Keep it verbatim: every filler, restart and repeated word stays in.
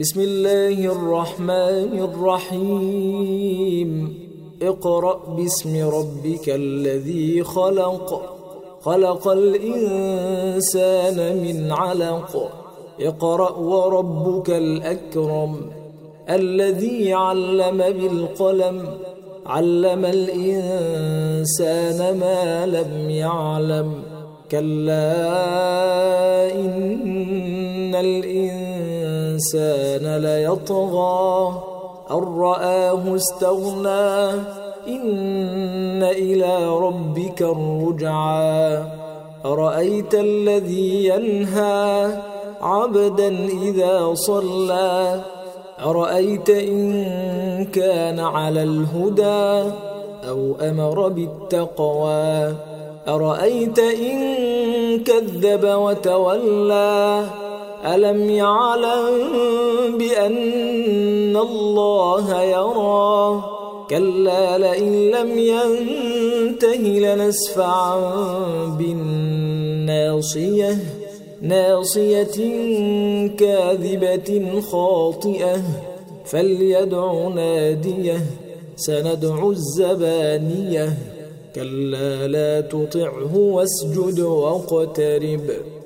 بسم الله الرحمن الرحيم اقرأ باسم ربك الذي خلق خلق الإنسان من علق اقرأ وربك الأكرم الذي علم بالقلم علم الإنسان ما لم يعلم كلا إن الإنسان ليطغى أن رآه استغنى إن إلى ربك الرجعى أرأيت الذي ينهى عبدا إذا صلى أرأيت إن كان على الهدى أو أمر بالتقوى أرأيت إن كذب وتولى ألم يعلم بأن الله يرى كلا لئن لم ينته لنسفعا بالناصية ناصية كاذبة خاطئة فليدع ناديه سندع الزبانية كلا لا تطعه واسجد واقترب